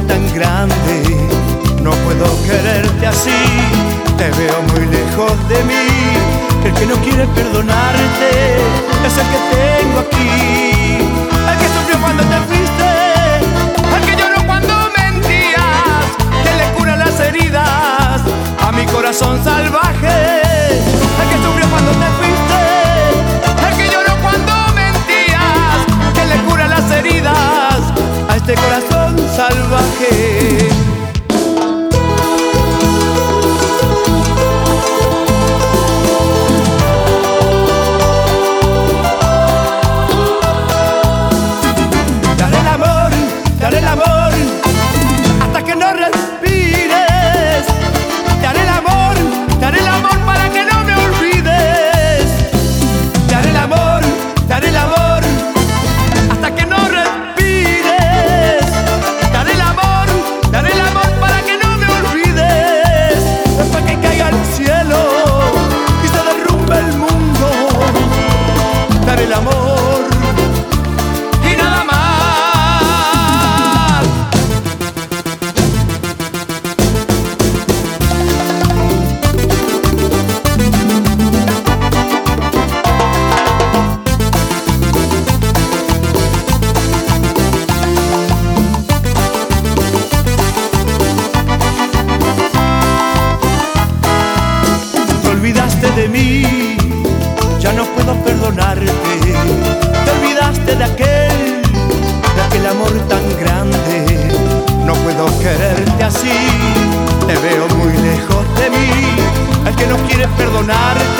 tan grande, no puedo quererte así. Te veo muy lejos de mí. El que no quiere perdonarte es el que tengo aquí. El que sufrió cuando te fuiste, el que lloró cuando mentías, que le cura las heridas a mi corazón salvaje. El que sufrió cuando te fuiste, el que lloró cuando mentías, que le cura las heridas a este corazón salvaje. Te haré el amor hasta que no respires. Te haré el amor para que no me olvides. Te haré el amor hasta que no respires. Te haré el amor para que no me olvides. Después que caiga el cielo y se derrumbe el mundo, te haré el amor y nada más. De mí, ya no puedo perdonarte. Te olvidaste de aquel amor tan grande. No puedo quererte así. Te veo muy lejos de mí. El que no quiere perdonarte